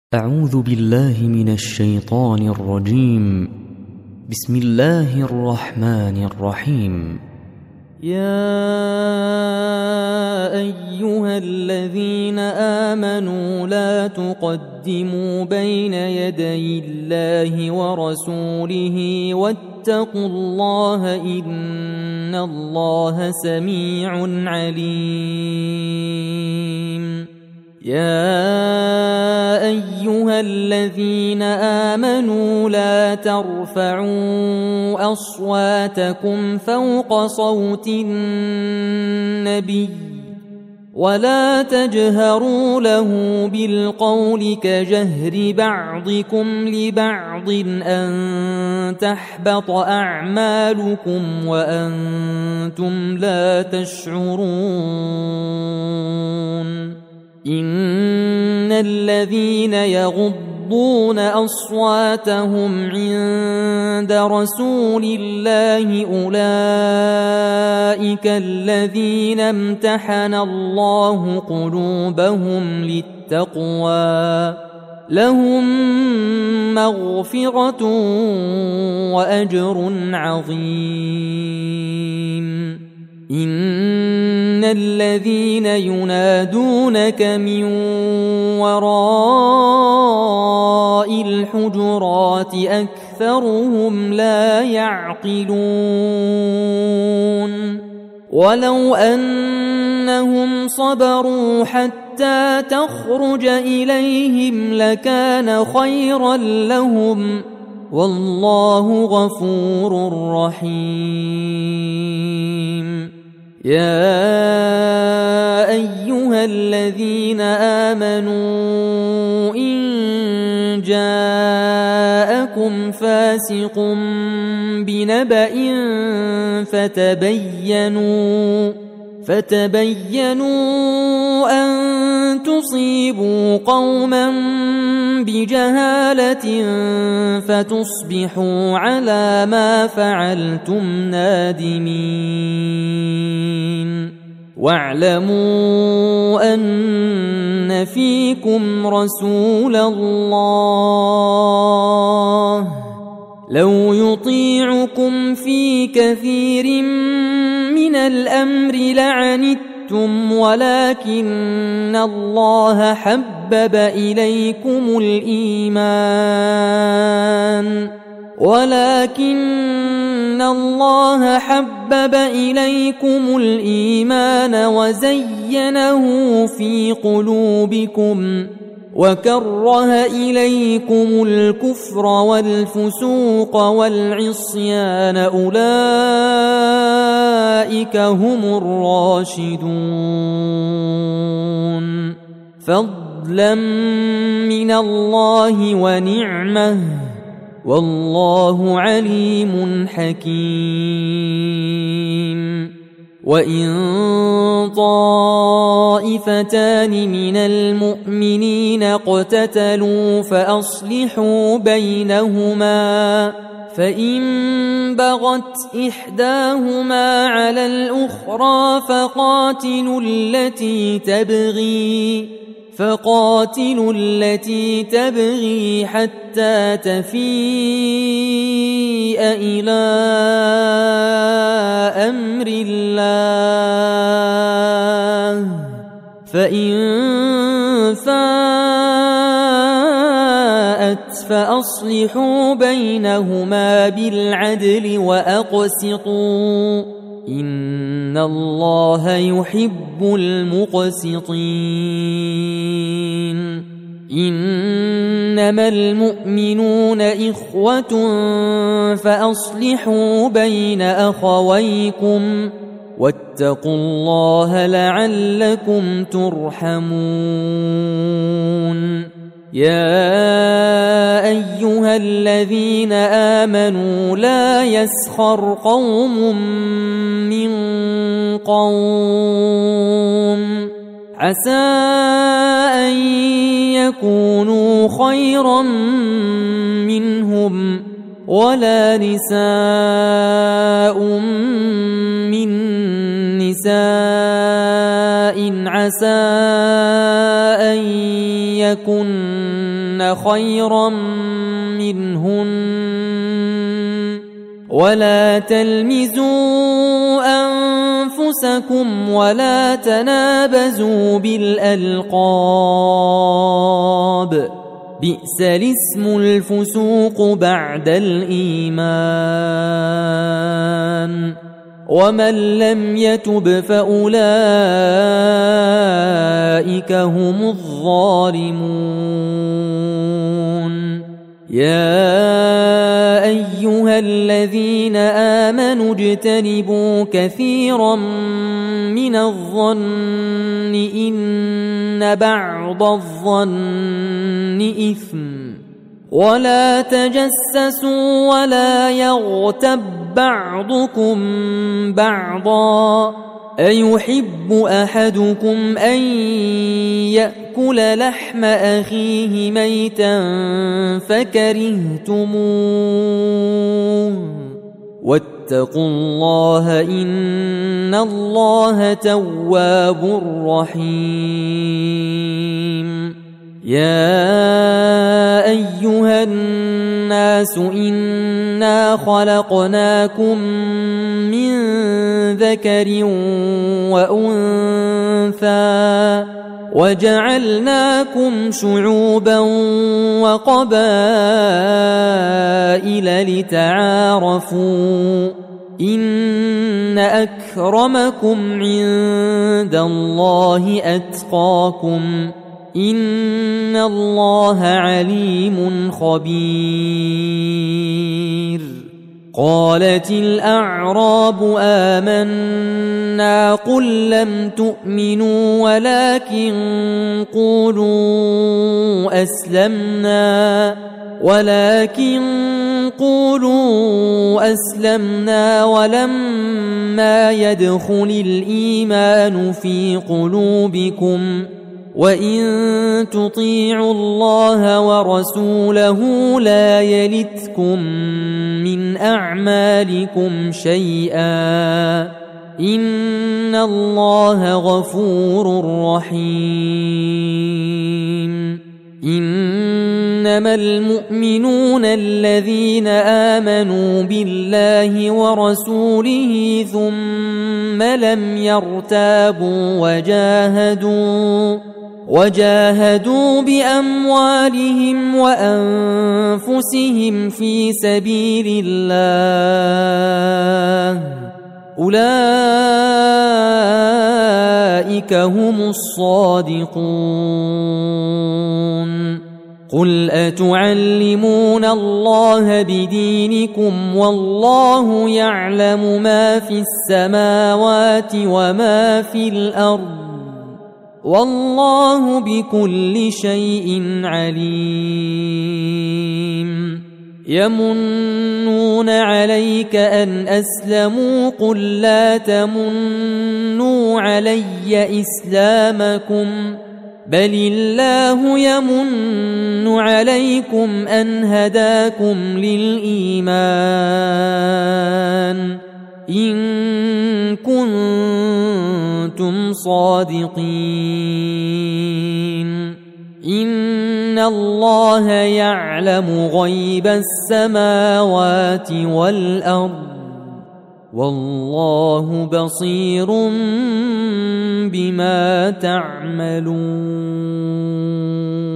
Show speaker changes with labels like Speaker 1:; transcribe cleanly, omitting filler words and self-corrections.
Speaker 1: أعوذ بالله من الشيطان الرجيم. بسم الله الرحمن الرحيم.
Speaker 2: يا أيها الذين آمنوا لا تقدموا بين يدي الله ورسوله واتقوا الله إن الله سميع عليم. يا أيها الذين آمنوا لا ترفعوا أصواتكم فوق صوت النبي ولا تجهروا له بالقول كجهر بعضكم لبعض أن تحبط أعمالكم وأنتم لا تشعرون. إن الذين يغضون أصواتهم عند رسول الله أولئك الذين امتحن الله قلوبهم للتقوى لهم مغفرة وأجر عظيم. إن الذين ينادونك من وراء الحجرات أكثرهم لا يعقلون. ولو أنهم صبروا حتى تخرج إليهم لكان خيرا لهم والله غفور رحيم. يا أيها الذين آمنوا إن جاءكم فاسق بنبأ فتبينوا أن تصيبوا قوما بجهالة فتصبحوا على ما فعلتم نادمين. واعلموا أن فيكم رسول الله لو يطيعكم في كثير من الأمر لعنتم ولكن الله حبب إليكم الإيمان وزينه في قلوبكم وكره إليكم الكفر والفسوق والعصيان أولئك هم الراشدون فضلا من الله ونعمه والله عليم حكيم. وإن طائفتان من المؤمنين اقتتلوا فأصلحوا بينهما فإن بغت إحداهما على الأخرى فقاتلوا التي تبغي حتى تفيء إلى أمر الله فإن فاءت فأصلحوا بينهما بالعدل وأقسطوا إن الله يحب المقسطين. إنما المؤمنون إخوة فأصلحوا بين أخويكم واتقوا الله لعلكم ترحمون. يا أيها الذين آمنوا لا يسخر قوم من قوم عسى أن يكونوا خيرا منهم ولا نساء من نساء عسى أن يكن خيرا منهن ولا تلمزوا أنفسكم ولا تنابزوا بالألقاب بئس الاسم الفسوق بعد الإيمان ومن لم يتب فأولئك هم الظالمون يا أيها الذين آمنوا اجتنبوا كثيرا من الظن إن بعض الظن إثم ولا تجسسوا ولا يغتب بعضكم بعضا أيحب أحدكم أن يأكل لحم أخيه ميتا فكرهتموه واتقوا الله إن الله تواب رحيم يا أيها الناس إنا خلقناكم من ذكر وأنثى وجعلناكم شعوبا وقبائل لتعارفوا إن أكرمكم عند الله أتقاكم إن الله عليم خبير قالت الأعراب آمنا قل لم تؤمنوا ولكن قولوا أسلمنا ولما يدخل الإيمان في قلوبكم وإن تطيعوا الله ورسوله لا يلتكم من أعمالكم شيئا إن الله غفور رحيم إنما المؤمنون الذين آمنوا بالله ورسوله ثم لم يرتابوا وجاهدوا بأموالهم وأنفسهم في سبيل الله أولئك هم الصادقون قل أتعلمون الله بدينكم والله يعلم ما في السماوات وما في الأرض والله بكل شيء عليم يمنون عليك أن أسلموا قل لا تمنوا علي إسلامكم بل الله يمن عليكم أن هداكم للإيمان إن كنتم صادقين إن الله يعلم غيب السماوات والأرض والله بصير بما تعملون